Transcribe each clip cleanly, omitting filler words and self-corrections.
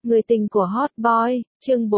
Người tình của Hot Boy, chương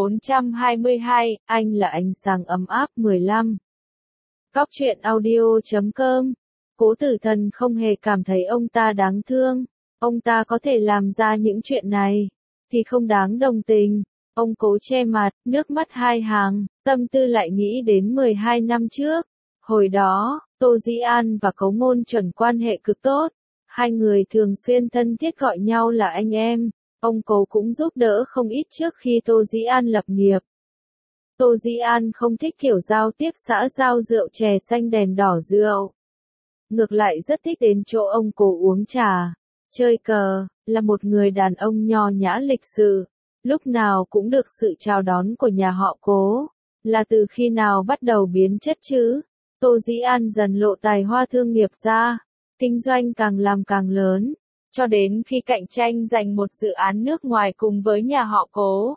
422, anh là ánh sáng ấm áp 15. Cóc truyện audio.com. Cố Tử Thần không hề cảm thấy ông ta đáng thương. Ông ta có thể làm ra những chuyện này, thì không đáng đồng tình. Ông Cố che mặt, nước mắt hai hàng, tâm tư lại nghĩ đến 12 năm trước. Hồi đó, Tô Dĩ An và Cố Ngôn Chuẩn quan hệ cực tốt. Hai người thường xuyên thân thiết gọi nhau là anh em. Ông Cố cũng giúp đỡ không ít trước khi Tô Dĩ An lập nghiệp. Tô Dĩ An không thích kiểu giao tiếp xã giao rượu chè xanh đèn đỏ rượu. Ngược lại rất thích đến chỗ ông Cố uống trà, chơi cờ, là một người đàn ông nho nhã lịch sự, lúc nào cũng được sự chào đón của nhà họ Cố. Là từ khi nào bắt đầu biến chất chứ? Tô Dĩ An dần lộ tài hoa thương nghiệp ra, kinh doanh càng làm càng lớn, cho đến khi cạnh tranh giành một dự án nước ngoài cùng với nhà họ Cố.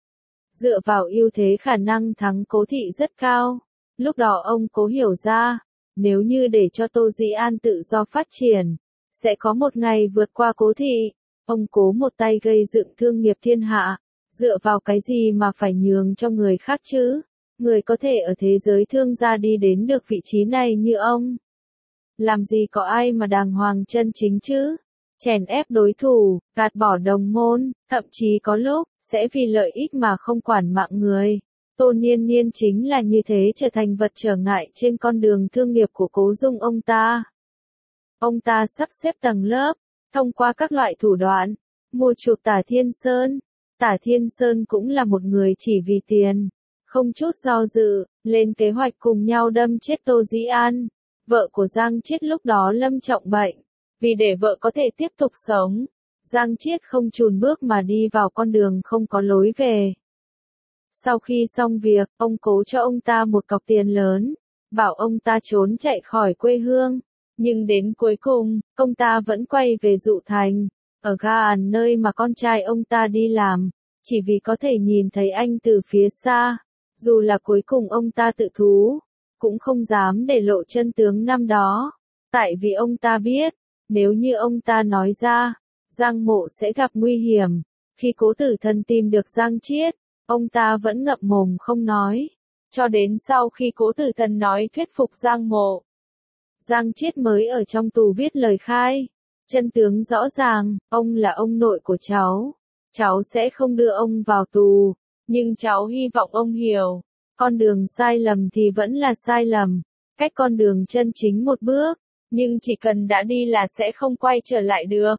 Dựa vào ưu thế khả năng thắng Cố thị rất cao. Lúc đó ông Cố hiểu ra, nếu như để cho Tô Dĩ An tự do phát triển, sẽ có một ngày vượt qua Cố thị. Ông Cố một tay gây dựng thương nghiệp thiên hạ, dựa vào cái gì mà phải nhường cho người khác chứ? Người có thể ở thế giới thương gia đi đến được vị trí này như ông. Làm gì có ai mà đàng hoàng chân chính chứ? Chèn ép đối thủ, gạt bỏ đồng môn, thậm chí có lúc, sẽ vì lợi ích mà không quản mạng người. Tô Niên Niên chính là như thế, trở thành vật trở ngại trên con đường thương nghiệp của Cố Dung ông ta. Ông ta sắp xếp tầng lớp, thông qua các loại thủ đoạn, mua chuộc Tả Thiên Sơn. Tả Thiên Sơn cũng là một người chỉ vì tiền, không chút do dự, lên kế hoạch cùng nhau đâm chết Tô Dĩ An. Vợ của Giang Chiết lúc đó lâm trọng bệnh. Vì để vợ có thể tiếp tục sống, Giang Chiết không chùn bước mà đi vào con đường không có lối về. Sau khi xong việc, ông Cố cho ông ta một cọc tiền lớn, bảo ông ta trốn chạy khỏi quê hương. Nhưng đến cuối cùng, ông ta vẫn quay về Dụ Thành, ở ga Ản nơi mà con trai ông ta đi làm, chỉ vì có thể nhìn thấy anh từ phía xa. Dù là cuối cùng ông ta tự thú, cũng không dám để lộ chân tướng năm đó. Tại vì ông ta biết, nếu như ông ta nói ra, Giang Mộ sẽ gặp nguy hiểm. Khi Cố Tử Thần tìm được Giang Chiết, ông ta vẫn ngậm mồm không nói. Cho đến sau khi Cố Tử Thần nói thuyết phục Giang Mộ, Giang Chiết mới ở trong tù viết lời khai. Chân tướng rõ ràng, ông là ông nội của cháu. Cháu sẽ không đưa ông vào tù, nhưng cháu hy vọng ông hiểu, con đường sai lầm thì vẫn là sai lầm, cách con đường chân chính một bước, nhưng chỉ cần đã đi là sẽ không quay trở lại được.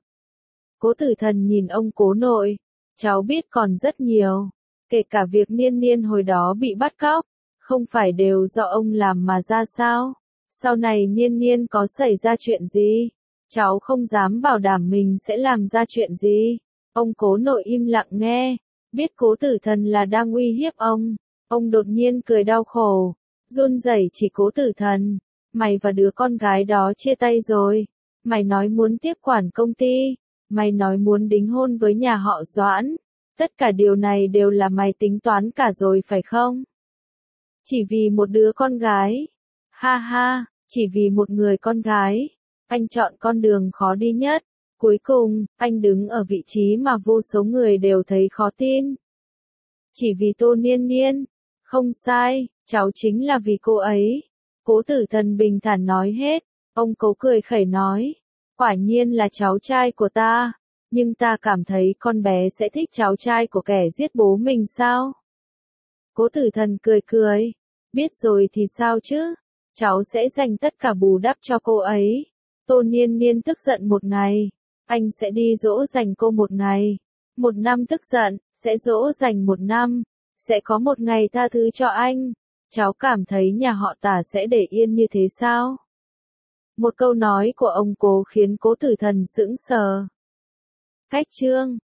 Cố Tử Thần nhìn ông Cố nội, cháu biết còn rất nhiều, kể cả việc Niên Niên hồi đó bị bắt cóc, không phải đều do ông làm mà ra sao? Sau này Niên Niên có xảy ra chuyện gì? Cháu không dám bảo đảm mình sẽ làm ra chuyện gì. Ông Cố nội im lặng nghe, biết Cố Tử Thần là đang uy hiếp ông đột nhiên cười đau khổ, run rẩy chỉ Cố Tử Thần, mày và đứa con gái đó chia tay rồi, mày nói muốn tiếp quản công ty, mày nói muốn đính hôn với nhà họ Doãn, tất cả điều này đều là mày tính toán cả rồi phải không? Chỉ vì một đứa con gái, ha ha, chỉ vì một người con gái, anh chọn con đường khó đi nhất. Cuối cùng, anh đứng ở vị trí mà vô số người đều thấy khó tin. Chỉ vì Tô Niên Niên. Không sai, cháu chính là vì cô ấy. Cố Tử Thần bình thản nói hết. Ông Cố cười khẩy nói. Quả nhiên là cháu trai của ta. Nhưng ta cảm thấy con bé sẽ thích cháu trai của kẻ giết bố mình sao? Cố Tử Thần cười cười. Biết rồi thì sao chứ? Cháu sẽ dành tất cả bù đắp cho cô ấy. Tô Niên Niên tức giận một ngày. Anh sẽ đi dỗ dành cô một ngày. Một năm tức giận, sẽ dỗ dành một năm. Sẽ có một ngày tha thứ cho anh. Cháu cảm thấy nhà họ Tả sẽ để yên như thế sao? Một câu nói của ông Cố khiến Cố Tử Thần sững sờ. Cách chương